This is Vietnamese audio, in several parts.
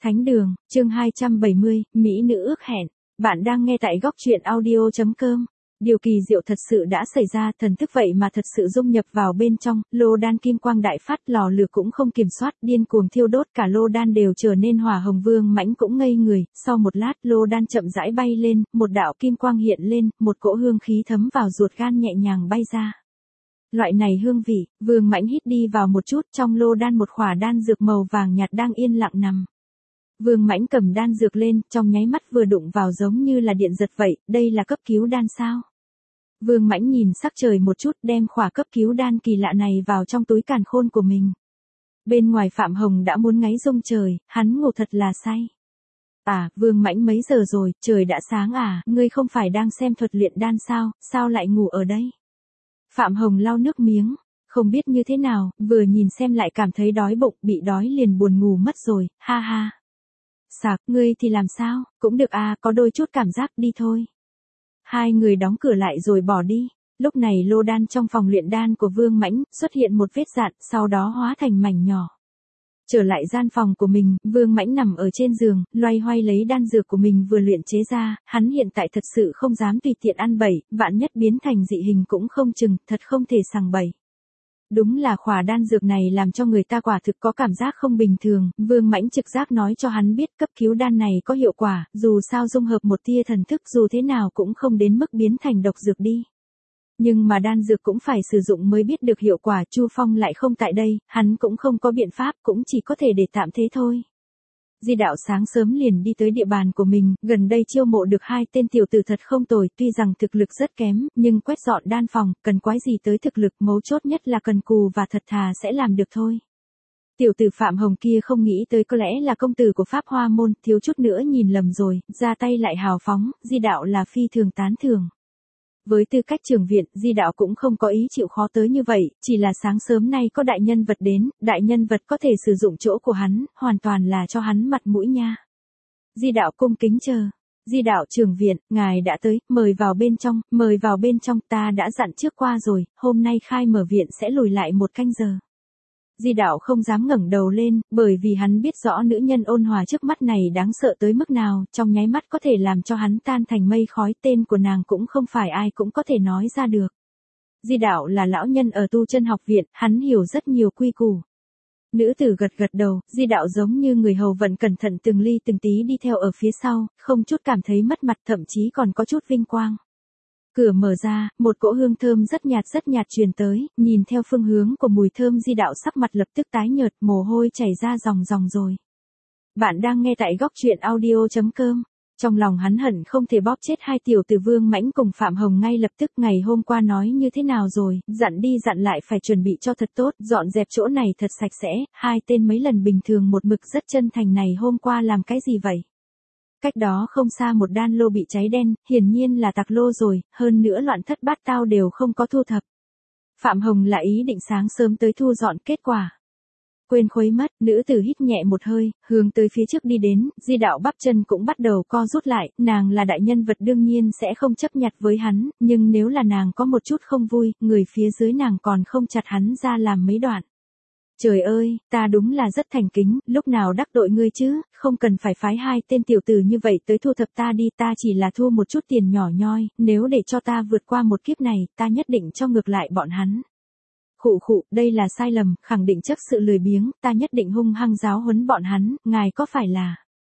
Thánh đường, chương 270, Mỹ nữ ước hẹn. Bạn đang nghe tại góc truyện audio.com. Điều kỳ diệu thật sự đã xảy ra, thần thức vậy mà thật sự dung nhập vào bên trong, lô đan kim quang đại phát, lò lửa cũng không kiểm soát, điên cuồng thiêu đốt, cả lô đan đều trở nên hỏa hồng. Vương Mãnh cũng ngây người, sau một lát lô đan chậm rãi bay lên, một đạo kim quang hiện lên, một cỗ hương khí thấm vào ruột gan nhẹ nhàng bay ra. Loại này hương vị, Vương Mãnh hít đi vào một chút, trong lô đan một khỏa đan dược màu vàng nhạt đang yên lặng nằm. Vương Mãnh cầm đan dược lên, trong nháy mắt vừa đụng vào giống như là điện giật vậy, đây là cấp cứu đan sao? Vương Mãnh nhìn sắc trời một chút, đem khỏa cấp cứu đan kỳ lạ này vào trong túi càn khôn của mình. Bên ngoài Phạm Hồng đã muốn ngáy rung trời, hắn ngủ thật là say. À, Vương Mãnh mấy giờ rồi, trời đã sáng à, ngươi không phải đang xem thuật luyện đan sao, sao lại ngủ ở đây? Phạm Hồng lau nước miếng, không biết như thế nào, vừa nhìn xem lại cảm thấy đói bụng, bị đói liền buồn ngủ mất rồi, ha ha. Sạc, ngươi thì làm sao, cũng được à, có đôi chút cảm giác, đi thôi. Hai người đóng cửa lại rồi bỏ đi. Lúc này lô đan trong phòng luyện đan của Vương Mãnh xuất hiện một vết dạn, sau đó hóa thành mảnh nhỏ. Trở lại gian phòng của mình, Vương Mãnh nằm ở trên giường, loay hoay lấy đan dược của mình vừa luyện chế ra, hắn hiện tại thật sự không dám tùy tiện ăn bậy, vạn nhất biến thành dị hình cũng không chừng, thật không thể sằng bậy. Đúng là khỏa đan dược này làm cho người ta quả thực có cảm giác không bình thường, Vương Mãnh trực giác nói cho hắn biết cấp cứu đan này có hiệu quả, dù sao dung hợp một tia thần thức dù thế nào cũng không đến mức biến thành độc dược đi. Nhưng mà đan dược cũng phải sử dụng mới biết được hiệu quả, Chu Phong lại không tại đây, hắn cũng không có biện pháp, cũng chỉ có thể để tạm thế thôi. Di Đạo sáng sớm liền đi tới địa bàn của mình, gần đây chiêu mộ được 2 tên tiểu tử thật không tồi, tuy rằng thực lực rất kém, nhưng quét dọn đan phòng, cần quái gì tới thực lực, mấu chốt nhất là cần cù và thật thà sẽ làm được thôi. Tiểu tử Phạm Hồng kia không nghĩ tới có lẽ là công tử của Pháp Hoa Môn, thiếu chút nữa nhìn lầm rồi, ra tay lại hào phóng, Di Đạo là phi thường tán thưởng. Với tư cách trưởng viện, Di Đạo cũng không có ý chịu khó tới như vậy, chỉ là sáng sớm nay có đại nhân vật đến, đại nhân vật có thể sử dụng chỗ của hắn, hoàn toàn là cho hắn mặt mũi nha. Di Đạo cung kính chờ. Di Đạo trưởng viện, ngài đã tới, mời vào bên trong, ta đã dặn trước qua rồi, hôm nay khai mở viện sẽ lùi lại 1 canh giờ. Di Đạo không dám ngẩng đầu lên, bởi vì hắn biết rõ nữ nhân ôn hòa trước mắt này đáng sợ tới mức nào, trong nháy mắt có thể làm cho hắn tan thành mây khói, tên của nàng cũng không phải ai cũng có thể nói ra được. Di Đạo là lão nhân ở tu chân học viện, hắn hiểu rất nhiều quy củ. Nữ tử gật gật đầu, Di Đạo giống như người hầu vận cẩn thận từng ly từng tí đi theo ở phía sau, không chút cảm thấy mất mặt, thậm chí còn có chút vinh quang. Cửa mở ra, một cỗ hương thơm rất nhạt truyền tới, nhìn theo phương hướng của mùi thơm Di Đạo sắc mặt lập tức tái nhợt, mồ hôi chảy ra ròng ròng rồi. Bạn đang nghe tại góc truyện audio.com. Trong lòng hắn hận không thể bóp chết 2 tiểu tử Vương Mãnh cùng Phạm Hồng ngay lập tức, ngày hôm qua nói như thế nào rồi, dặn đi dặn lại phải chuẩn bị cho thật tốt, dọn dẹp chỗ này thật sạch sẽ, 2 tên mấy lần bình thường một mực rất chân thành này hôm qua làm cái gì vậy? Cách đó không xa một đan lô bị cháy đen, hiển nhiên là tặc lô rồi, hơn nữa loạn thất bát tao đều không có thu thập. Phạm Hồng là ý định sáng sớm tới thu dọn, kết quả quên khuấy mất, nữ tử hít nhẹ một hơi, hướng tới phía trước đi đến, Di Đạo bắp chân cũng bắt đầu co rút lại, nàng là đại nhân vật đương nhiên sẽ không chấp nhặt với hắn, nhưng nếu là nàng có một chút không vui, người phía dưới nàng còn không chặt hắn ra làm mấy đoạn. Trời ơi, ta đúng là rất thành kính, lúc nào đắc tội ngươi chứ, không cần phải phái 2 tên tiểu tử như vậy tới thu thập ta đi, ta chỉ là thu một chút tiền nhỏ nhoi, nếu để cho ta vượt qua một kiếp này, ta nhất định cho ngược lại bọn hắn. Khụ, đây là sai lầm, khẳng định chấp sự lười biếng, ta nhất định hung hăng giáo huấn bọn hắn, ngài có phải là...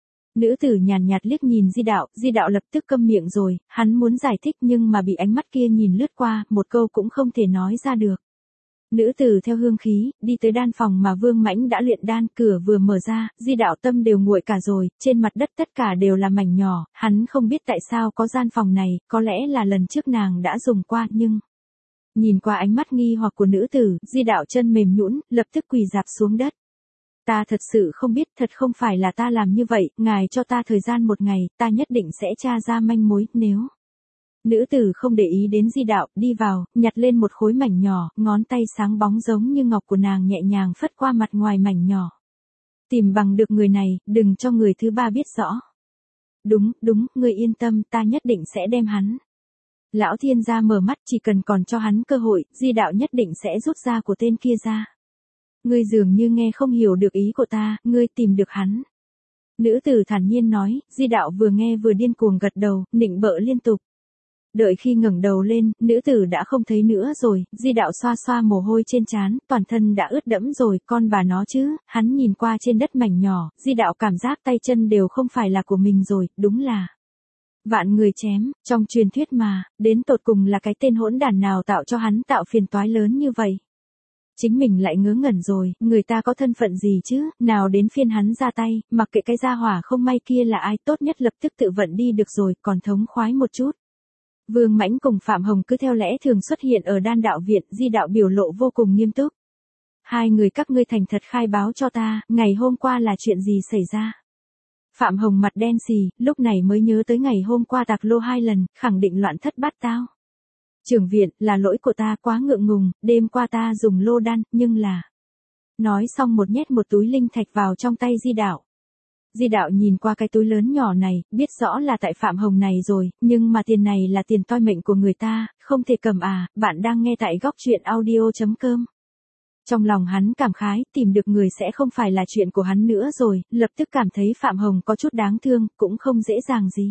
Nữ tử nhàn nhạt liếc nhìn Di Đạo lập tức câm miệng rồi, hắn muốn giải thích nhưng mà bị ánh mắt kia nhìn lướt qua, một câu cũng không thể nói ra được. Nữ tử theo hương khí, đi tới đan phòng mà Vương Mãnh đã luyện đan, cửa vừa mở ra, Di Đạo tâm đều nguội cả rồi, trên mặt đất tất cả đều là mảnh nhỏ, hắn không biết tại sao có gian phòng này, có lẽ là lần trước nàng đã dùng qua nhưng... Nhìn qua ánh mắt nghi hoặc của nữ tử, Di Đạo chân mềm nhũn, lập tức quỳ rạp xuống đất. Ta thật sự không biết, thật không phải là ta làm như vậy, ngài cho ta thời gian 1 ngày, ta nhất định sẽ tra ra manh mối, nếu... Nữ tử không để ý đến Di Đạo, đi vào, nhặt lên một khối mảnh nhỏ, ngón tay sáng bóng giống như ngọc của nàng nhẹ nhàng phất qua mặt ngoài mảnh nhỏ. Tìm bằng được người này, đừng cho người thứ ba biết rõ. Đúng, người yên tâm, ta nhất định sẽ đem hắn. Lão thiên gia mở mắt, chỉ cần còn cho hắn cơ hội, Di Đạo nhất định sẽ rút ra của tên kia ra. Ngươi dường như nghe không hiểu được ý của ta, ngươi tìm được hắn. Nữ tử thản nhiên nói, Di Đạo vừa nghe vừa điên cuồng gật đầu, nịnh bợ liên tục. Đợi khi ngẩng đầu lên, nữ tử đã không thấy nữa rồi, Di Đạo xoa xoa mồ hôi trên trán, toàn thân đã ướt đẫm rồi, con bà nó chứ, hắn nhìn qua trên đất mảnh nhỏ, Di Đạo cảm giác tay chân đều không phải là của mình rồi, đúng là vạn người chém, trong truyền thuyết mà, đến tột cùng là cái tên hỗn đản nào tạo cho hắn tạo phiền toái lớn như vậy. Chính mình lại ngớ ngẩn rồi, người ta có thân phận gì chứ, nào đến phiên hắn ra tay, mặc kệ cái gia hỏa không may kia là ai, tốt nhất lập tức tự vận đi được rồi, còn thống khoái một chút. Vương Mãnh cùng Phạm Hồng cứ theo lẽ thường xuất hiện ở Đan Đạo Viện, Di Đạo biểu lộ vô cùng nghiêm túc. Hai người các ngươi thành thật khai báo cho ta, ngày hôm qua là chuyện gì xảy ra? Phạm Hồng mặt đen xì, lúc này mới nhớ tới ngày hôm qua tạc lô 2 lần, khẳng định loạn thất bát tao. Trưởng viện, là lỗi của ta quá ngượng ngùng, đêm qua ta dùng lô đan, nhưng là... Nói xong một nhét một túi linh thạch vào trong tay Di Đạo. Di Đạo nhìn qua cái túi lớn nhỏ này, biết rõ là tại Phạm Hồng này rồi, nhưng mà tiền này là tiền toi mệnh của người ta, không thể cầm à, bạn đang nghe tại góc truyện audio.com. Trong lòng hắn cảm khái, tìm được người sẽ không phải là chuyện của hắn nữa rồi, lập tức cảm thấy Phạm Hồng có chút đáng thương, cũng không dễ dàng gì.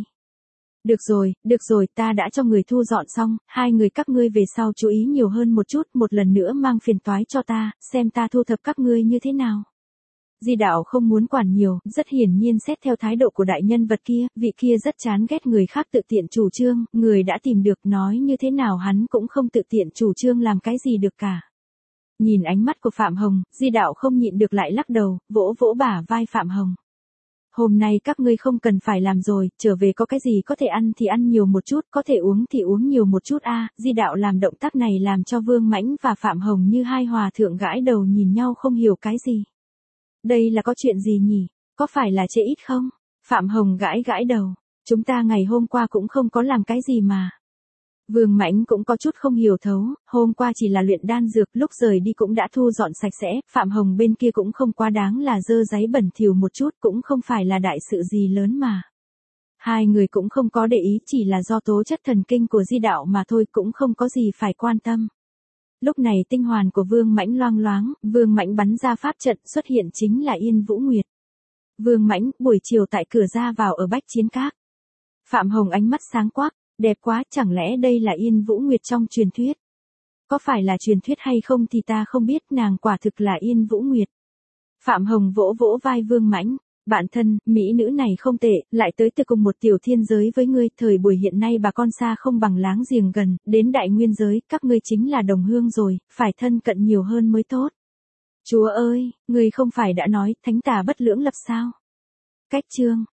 Được rồi, ta đã cho người thu dọn xong, hai người các ngươi về sau chú ý nhiều hơn một chút, một lần nữa mang phiền toái cho ta, xem ta thu thập các ngươi như thế nào. Di Đạo không muốn quản nhiều, rất hiển nhiên xét theo thái độ của đại nhân vật kia, vị kia rất chán ghét người khác tự tiện chủ trương, người đã tìm được nói như thế nào hắn cũng không tự tiện chủ trương làm cái gì được cả. Nhìn ánh mắt của Phạm Hồng, Di Đạo không nhịn được lại lắc đầu, vỗ vỗ bả vai Phạm Hồng. Hôm nay các ngươi không cần phải làm rồi, trở về có cái gì có thể ăn thì ăn nhiều một chút, có thể uống thì uống nhiều một chút a. Di Đạo làm động tác này làm cho Vương Mãnh và Phạm Hồng như hai hòa thượng gãi đầu nhìn nhau không hiểu cái gì. Đây là có chuyện gì nhỉ? Có phải là trễ ít không? Phạm Hồng gãi đầu. Chúng ta ngày hôm qua cũng không có làm cái gì mà. Vương Mãnh cũng có chút không hiểu thấu, hôm qua chỉ là luyện đan dược, lúc rời đi cũng đã thu dọn sạch sẽ, Phạm Hồng bên kia cũng không quá đáng là dơ giấy bẩn thỉu một chút, cũng không phải là đại sự gì lớn mà. Hai người cũng không có để ý, chỉ là do tố chất thần kinh của Di Đạo mà thôi, cũng không có gì phải quan tâm. Lúc này tinh hoàn của Vương Mãnh loang loáng, Vương Mãnh bắn ra pháp trận, xuất hiện chính là Yên Vũ Nguyệt. Vương Mãnh, buổi chiều tại cửa ra vào ở Bách Chiến Các. Phạm Hồng ánh mắt sáng quắc, đẹp quá, chẳng lẽ đây là Yên Vũ Nguyệt trong truyền thuyết? Có phải là truyền thuyết hay không thì ta không biết, nàng quả thực là Yên Vũ Nguyệt. Phạm Hồng vỗ vỗ vai Vương Mãnh, bạn thân, mỹ nữ này không tệ, lại tới từ cùng một tiểu thiên giới với ngươi, thời buổi hiện nay bà con xa không bằng láng giềng gần, đến đại nguyên giới, các ngươi chính là đồng hương rồi, phải thân cận nhiều hơn mới tốt. Chúa ơi, ngươi không phải đã nói, thánh tà bất lưỡng lập sao? Cách chương.